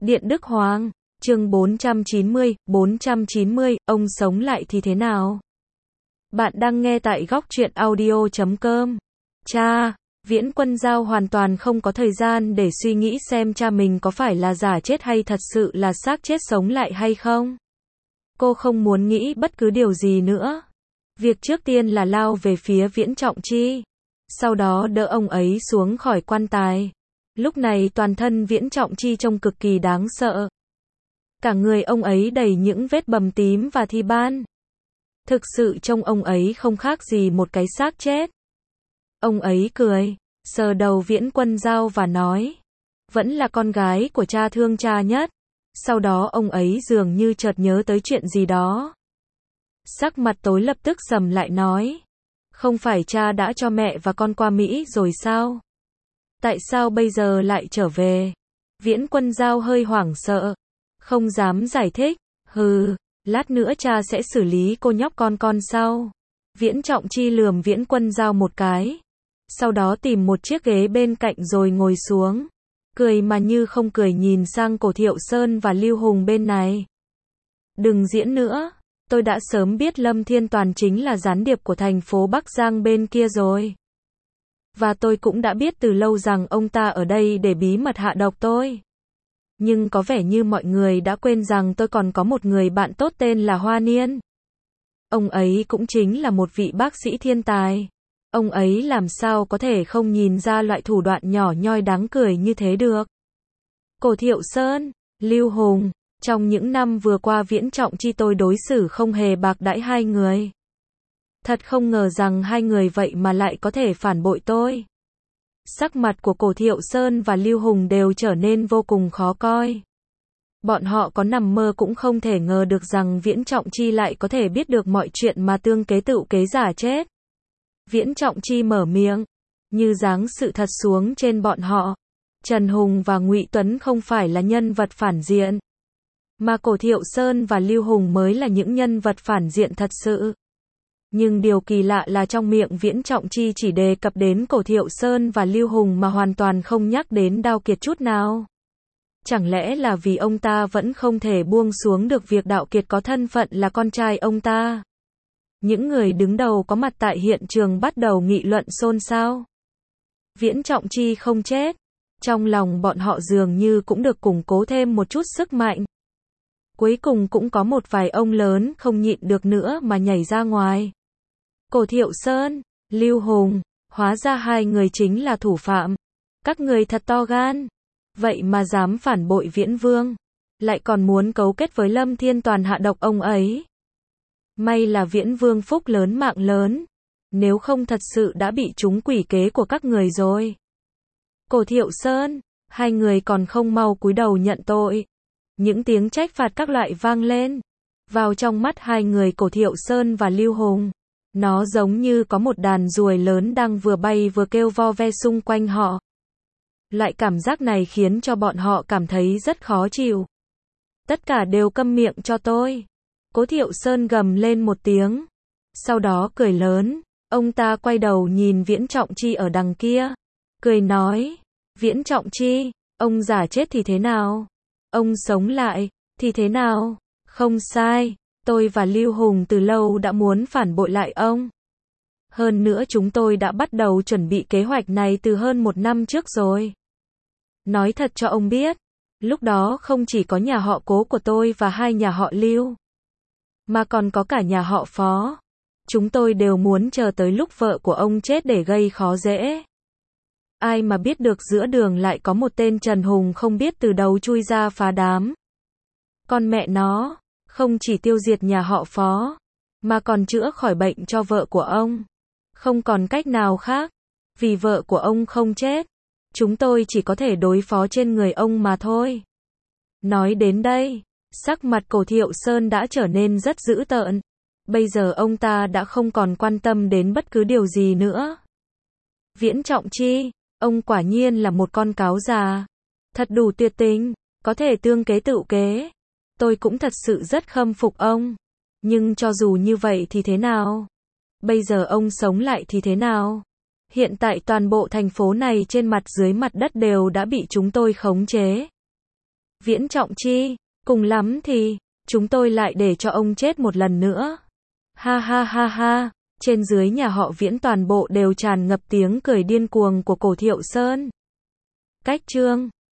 Điện Đức Hoàng, chương 490, ông sống lại thì thế nào? Bạn đang nghe tại góc truyện audio.com. Cha, Viễn Quân Giao hoàn toàn không có thời gian để suy nghĩ xem cha mình có phải là giả chết hay thật sự là xác chết sống lại hay không. Cô không muốn nghĩ bất cứ điều gì nữa. Việc trước tiên là lao về phía Viễn Trọng Chi. Sau đó đỡ ông ấy xuống khỏi quan tài. Lúc này toàn thân Viễn Trọng Chi trông cực kỳ đáng sợ. Cả người ông ấy đầy những vết bầm tím và thi ban. Thực sự trông ông ấy không khác gì một cái xác chết. Ông ấy cười, sờ đầu Viễn Quân Giao và nói, vẫn là con gái của cha thương cha nhất. Sau đó ông ấy dường như chợt nhớ tới chuyện gì đó. Sắc mặt tối lập tức sầm lại nói, không phải cha đã cho mẹ và con qua Mỹ rồi sao? Tại sao bây giờ lại trở về? Viễn Quân Giao hơi hoảng sợ, không dám giải thích. Hừ, lát nữa cha sẽ xử lý cô nhóc con sau. Viễn Trọng Chi lườm Viễn Quân Giao một cái. Sau đó tìm một chiếc ghế bên cạnh rồi ngồi xuống. Cười mà như không cười nhìn sang Cổ Thiệu Sơn và Lưu Hùng bên này. Đừng diễn nữa. Tôi đã sớm biết Lâm Thiên Toàn chính là gián điệp của thành phố Bắc Giang bên kia rồi. Và tôi cũng đã biết từ lâu rằng ông ta ở đây để bí mật hạ độc tôi. Nhưng có vẻ như mọi người đã quên rằng tôi còn có một người bạn tốt tên là Hoa Niên. Ông ấy cũng chính là một vị bác sĩ thiên tài. Ông ấy làm sao có thể không nhìn ra loại thủ đoạn nhỏ nhoi đáng cười như thế được. Cổ Thiệu Sơn, Lưu Hùng, trong những năm vừa qua Viễn Trọng Chi tôi đối xử không hề bạc đãi hai người. Thật không ngờ rằng hai người vậy mà lại có thể phản bội tôi. Sắc mặt của Cổ Thiệu Sơn và Lưu Hùng đều trở nên vô cùng khó coi. Bọn họ có nằm mơ cũng không thể ngờ được rằng Viễn Trọng Chi lại có thể biết được mọi chuyện mà tương kế tựu kế giả chết. Viễn Trọng Chi mở miệng, như giáng sự thật xuống trên bọn họ. Trần Hùng và Ngụy Tuấn không phải là nhân vật phản diện, mà Cổ Thiệu Sơn và Lưu Hùng mới là những nhân vật phản diện thật sự. Nhưng điều kỳ lạ là trong miệng Viễn Trọng Chi chỉ đề cập đến Cổ Thiệu Sơn và Lưu Hùng mà hoàn toàn không nhắc đến Đao Kiệt chút nào. Chẳng lẽ là vì ông ta vẫn không thể buông xuống được việc Đạo Kiệt có thân phận là con trai ông ta? Những người đứng đầu có mặt tại hiện trường bắt đầu nghị luận xôn xao. Viễn Trọng Chi không chết. Trong lòng bọn họ dường như cũng được củng cố thêm một chút sức mạnh. Cuối cùng cũng có một vài ông lớn không nhịn được nữa mà nhảy ra ngoài. Cổ Thiệu Sơn, Lưu Hùng, hóa ra hai người chính là thủ phạm. Các người thật to gan. Vậy mà dám phản bội Viễn Vương. Lại còn muốn cấu kết với Lâm Thiên Toàn hạ độc ông ấy. May là Viễn Vương phúc lớn mạng lớn. Nếu không thật sự đã bị trúng quỷ kế của các người rồi. Cổ Thiệu Sơn, hai người còn không mau cúi đầu nhận tội. Những tiếng trách phạt các loại vang lên. Vào trong mắt hai người Cổ Thiệu Sơn và Lưu Hùng. Nó giống như có một đàn ruồi lớn đang vừa bay vừa kêu vo ve xung quanh họ. Loại cảm giác này khiến cho bọn họ cảm thấy rất khó chịu. Tất cả đều câm miệng cho tôi. Cổ Thiệu Sơn gầm lên một tiếng. Sau đó cười lớn. Ông ta quay đầu nhìn Viễn Trọng Chi ở đằng kia. Cười nói. Viễn Trọng Chi, ông giả chết thì thế nào? Ông sống lại, thì thế nào? Không sai, tôi và Lưu Hùng từ lâu đã muốn phản bội lại ông. Hơn nữa chúng tôi đã bắt đầu chuẩn bị kế hoạch này từ hơn một năm trước rồi. Nói thật cho ông biết, lúc đó không chỉ có nhà họ Cố của tôi và hai nhà họ Lưu, mà còn có cả nhà họ Phó. Chúng tôi đều muốn chờ tới lúc vợ của ông chết để gây khó dễ. Ai mà biết được giữa đường lại có một tên Trần Hùng không biết từ đâu chui ra phá đám. Con mẹ nó, không chỉ tiêu diệt nhà họ Phó, mà còn chữa khỏi bệnh cho vợ của ông. Không còn cách nào khác, vì vợ của ông không chết. Chúng tôi chỉ có thể đối phó trên người ông mà thôi. Nói đến đây, sắc mặt Cổ Thiệu Sơn đã trở nên rất dữ tợn. Bây giờ ông ta đã không còn quan tâm đến bất cứ điều gì nữa. Viễn Trọng Chi, ông quả nhiên là một con cáo già. Thật đủ tuyệt tình, có thể tương kế tựu kế. Tôi cũng thật sự rất khâm phục ông. Nhưng cho dù như vậy thì thế nào? Bây giờ ông sống lại thì thế nào? Hiện tại toàn bộ thành phố này trên mặt dưới mặt đất đều đã bị chúng tôi khống chế. Viễn Trọng Chi, cùng lắm thì, chúng tôi lại để cho ông chết một lần nữa. Ha ha ha ha, trên dưới nhà họ Viễn toàn bộ đều tràn ngập tiếng cười điên cuồng của Cổ Thiệu Sơn. Cách chương